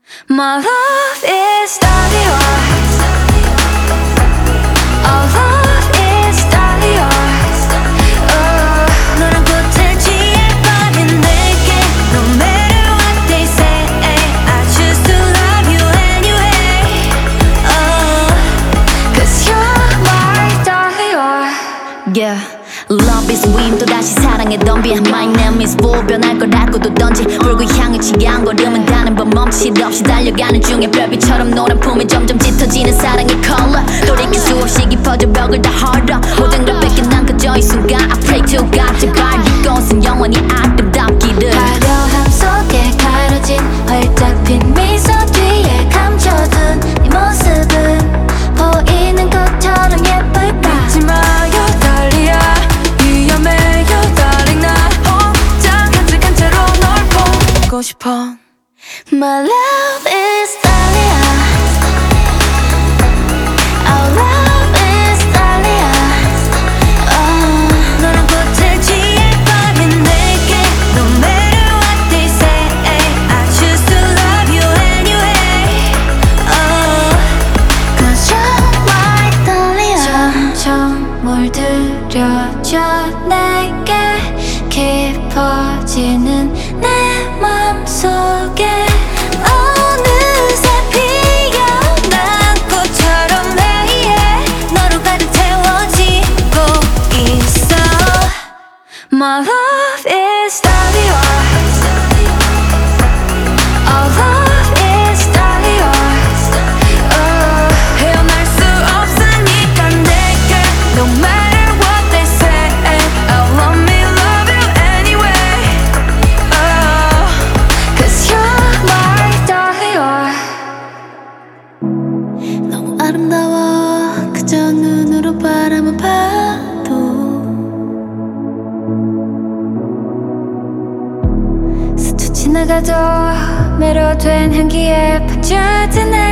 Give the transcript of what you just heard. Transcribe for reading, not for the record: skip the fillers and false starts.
My love is all yours. Our love is all yours. Oh, 너랑 꽃을 취해버린 내게 No matter what they say I choose to love you anyway. Oh, cause you're my darling. Yeah. Love is win 또다시 사랑에 덤비 My name is bull 변할 거라고도 던지 불을 향해 취한 걸음은 가는 법 멈칫 없이 달려가는 중에 별빛처럼 노란 품에 점점 짙어지는 사랑의 컬러 돌이킬 수 없이 깊어져 벽을 다 헐어 모든 걸 뺏긴 난 그저 이 순간 I pray to God 제발 이곳은 영원히 아름답기를 화려함 속에 가려진 활짝 핀 미소 뒤에 감춰둔 네 모습은 보이는 것처럼 예쁠까 믿지 마요 달리야 위험해요 darling 나 혼자 간직한 채로 널 보고 싶어 My love is Dahlia. Our love is Dahlia. Oh, 너랑 꽃을 취해버린 내게 No matter what they say I choose to love you anyway. Oh, cause you're my Dahlia. 점점 물들여져 내게 깊어지는 내 맘속에 어느새 피어난 꽃처럼 매일 너로 가득 채워지고 있어 My love is all yours. Our love is all yours. Oh, 헤어날 수 없으니까 내게 No matter what they say I love me love you anyway. Oh, cause you're my darling. 너무 아름다워 그저 눈으로 바라만 봐도 스쳐 지나가도 매료된 향기에 빠져드네